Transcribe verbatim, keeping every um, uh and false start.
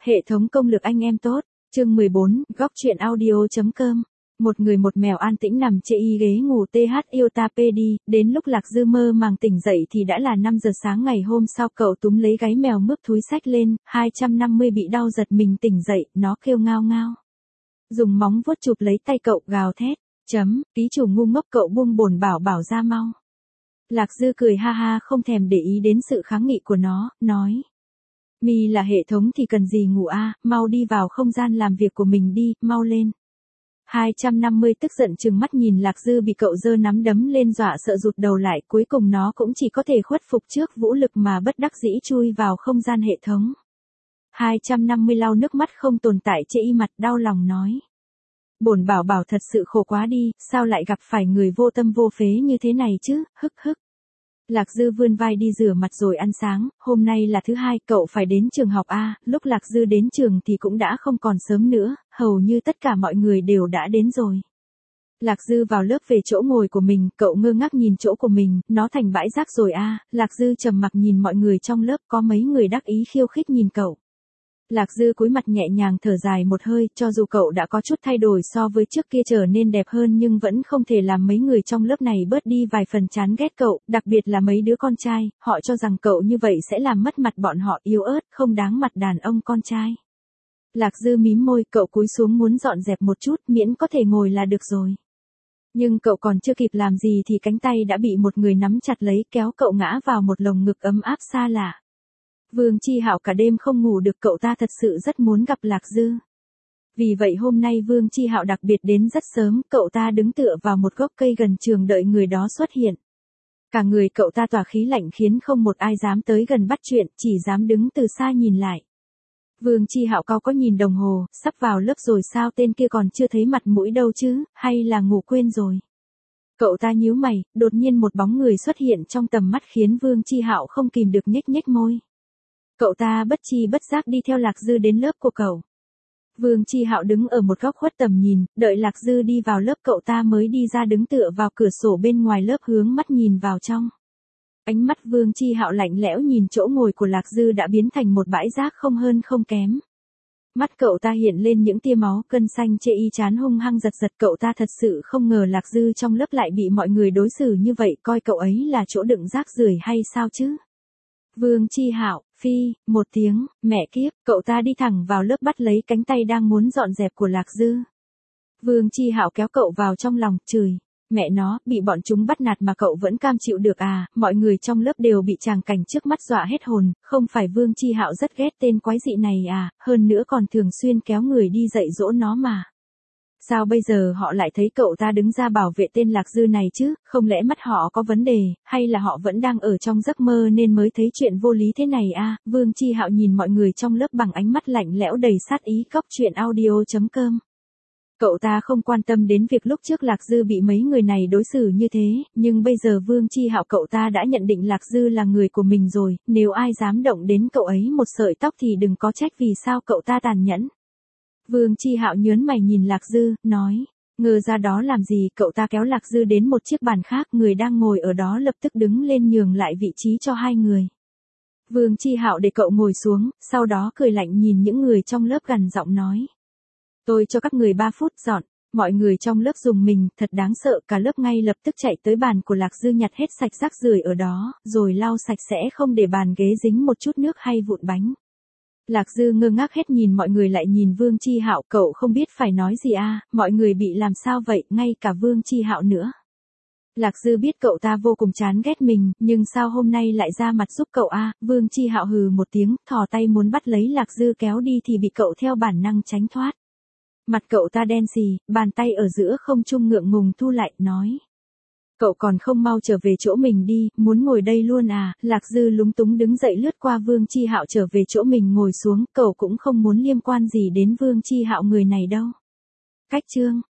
Hệ thống công lực anh em tốt, chương mười bốn, góc truyện audio.com. Một người một mèo an tĩnh nằm chê y ghế ngủ th yêu ta p đi, đến lúc Lạc Dư mơ màng tỉnh dậy thì đã là năm giờ sáng ngày hôm sau. Cậu túm lấy gáy mèo mướp thúi xách lên, hai trăm năm mươi bị đau giật mình tỉnh dậy, nó kêu ngao ngao. Dùng móng vuốt chụp lấy tay cậu gào thét, chấm, ký chủ ngu ngốc cậu buông bổn bảo bảo ra mau. Lạc Dư cười ha ha không thèm để ý đến sự kháng nghị của nó, nói. Mi là hệ thống thì cần gì ngủ a, à, mau đi vào không gian làm việc của mình đi, mau lên. hai trăm năm mươi tức giận trừng mắt nhìn Lạc Dư bị cậu giơ nắm đấm lên dọa sợ rụt đầu lại, cuối cùng nó cũng chỉ có thể khuất phục trước vũ lực mà bất đắc dĩ chui vào không gian hệ thống. hai trăm năm mươi lau nước mắt không tồn tại chê y mặt đau lòng nói. Bổn bảo bảo thật sự khổ quá đi, sao lại gặp phải người vô tâm vô phế như thế này chứ, hức hức. Lạc Dư vươn vai đi rửa mặt rồi ăn sáng, hôm nay là thứ hai, cậu phải đến trường học a. À, lúc Lạc Dư đến trường thì cũng đã không còn sớm nữa, hầu như tất cả mọi người đều đã đến rồi. Lạc Dư vào lớp về chỗ ngồi của mình, cậu ngơ ngác nhìn chỗ của mình, nó thành bãi rác rồi a. À, Lạc Dư trầm mặc nhìn mọi người trong lớp, có mấy người đắc ý khiêu khích nhìn cậu. Lạc Dư cúi mặt nhẹ nhàng thở dài một hơi, cho dù cậu đã có chút thay đổi so với trước kia trở nên đẹp hơn nhưng vẫn không thể làm mấy người trong lớp này bớt đi vài phần chán ghét cậu, đặc biệt là mấy đứa con trai, họ cho rằng cậu như vậy sẽ làm mất mặt bọn họ, yếu ớt, không đáng mặt đàn ông con trai. Lạc Dư mím môi, cậu cúi xuống muốn dọn dẹp một chút, miễn có thể ngồi là được rồi. Nhưng cậu còn chưa kịp làm gì thì cánh tay đã bị một người nắm chặt lấy, kéo cậu ngã vào một lồng ngực ấm áp xa lạ. Vương Chi Hạo cả đêm không ngủ được, cậu ta thật sự rất muốn gặp Lạc Dư. Vì vậy hôm nay Vương Chi Hạo đặc biệt đến rất sớm, cậu ta đứng tựa vào một gốc cây gần trường đợi người đó xuất hiện. Cả người cậu ta tỏa khí lạnh khiến không một ai dám tới gần bắt chuyện, chỉ dám đứng từ xa nhìn lại. Vương Chi Hạo cao có nhìn đồng hồ, sắp vào lớp rồi sao, tên kia còn chưa thấy mặt mũi đâu chứ, hay là ngủ quên rồi. Cậu ta nhíu mày, đột nhiên một bóng người xuất hiện trong tầm mắt khiến Vương Chi Hạo không kìm được nhếch nhếch môi. Cậu ta bất chi bất giác đi theo Lạc Dư đến lớp của cậu. Vương Chi Hạo đứng ở một góc khuất tầm nhìn, đợi Lạc Dư đi vào lớp cậu ta mới đi ra đứng tựa vào cửa sổ bên ngoài lớp hướng mắt nhìn vào trong. Ánh mắt Vương Chi Hạo lạnh lẽo nhìn chỗ ngồi của Lạc Dư đã biến thành một bãi rác không hơn không kém. Mắt cậu ta hiện lên những tia máu cân xanh chê y chán hung hăng giật giật, cậu ta thật sự không ngờ Lạc Dư trong lớp lại bị mọi người đối xử như vậy, coi cậu ấy là chỗ đựng rác rưởi hay sao chứ. Vương Chi Hạo, phi, một tiếng, mẹ kiếp, cậu ta đi thẳng vào lớp bắt lấy cánh tay đang muốn dọn dẹp của Lạc Dư. Vương Chi Hạo kéo cậu vào trong lòng, chửi, mẹ nó, bị bọn chúng bắt nạt mà cậu vẫn cam chịu được à, mọi người trong lớp đều bị tràng cảnh trước mắt dọa hết hồn, không phải Vương Chi Hạo rất ghét tên quái dị này à, hơn nữa còn thường xuyên kéo người đi dạy dỗ nó mà. Sao bây giờ họ lại thấy cậu ta đứng ra bảo vệ tên Lạc Dư này chứ, không lẽ mắt họ có vấn đề, hay là họ vẫn đang ở trong giấc mơ nên mới thấy chuyện vô lý thế này à, Vương Chi Hạo nhìn mọi người trong lớp bằng ánh mắt lạnh lẽo đầy sát ý. Góc truyện audio.com. Cậu ta không quan tâm đến việc lúc trước Lạc Dư bị mấy người này đối xử như thế, nhưng bây giờ Vương Chi Hạo cậu ta đã nhận định Lạc Dư là người của mình rồi, nếu ai dám động đến cậu ấy một sợi tóc thì đừng có trách vì sao cậu ta tàn nhẫn. Vương Chi Hạo nhớn mày nhìn Lạc Dư, nói, ngờ ra đó làm gì, cậu ta kéo Lạc Dư đến một chiếc bàn khác, người đang ngồi ở đó lập tức đứng lên nhường lại vị trí cho hai người. Vương Chi Hạo để cậu ngồi xuống, sau đó cười lạnh nhìn những người trong lớp gằn giọng nói. Tôi cho các người ba phút dọn, mọi người trong lớp rùng mình, thật đáng sợ, cả lớp ngay lập tức chạy tới bàn của Lạc Dư nhặt hết sạch rác rưởi ở đó, rồi lau sạch sẽ không để bàn ghế dính một chút nước hay vụn bánh. Lạc Dư ngơ ngác hết nhìn mọi người lại nhìn Vương Chi Hạo, cậu không biết phải nói gì à, mọi người bị làm sao vậy, ngay cả Vương Chi Hạo nữa. Lạc Dư biết cậu ta vô cùng chán ghét mình, nhưng sao hôm nay lại ra mặt giúp cậu à, Vương Chi Hạo hừ một tiếng, thò tay muốn bắt lấy Lạc Dư kéo đi thì bị cậu theo bản năng tránh thoát. Mặt cậu ta đen xì, bàn tay ở giữa không trung ngượng ngùng thu lại, nói. Cậu còn không mau trở về chỗ mình đi, muốn ngồi đây luôn à, Lạc Dư lúng túng đứng dậy lướt qua Vương Chi Hạo trở về chỗ mình ngồi xuống, cậu cũng không muốn liên quan gì đến Vương Chi Hạo người này đâu. Cách chương.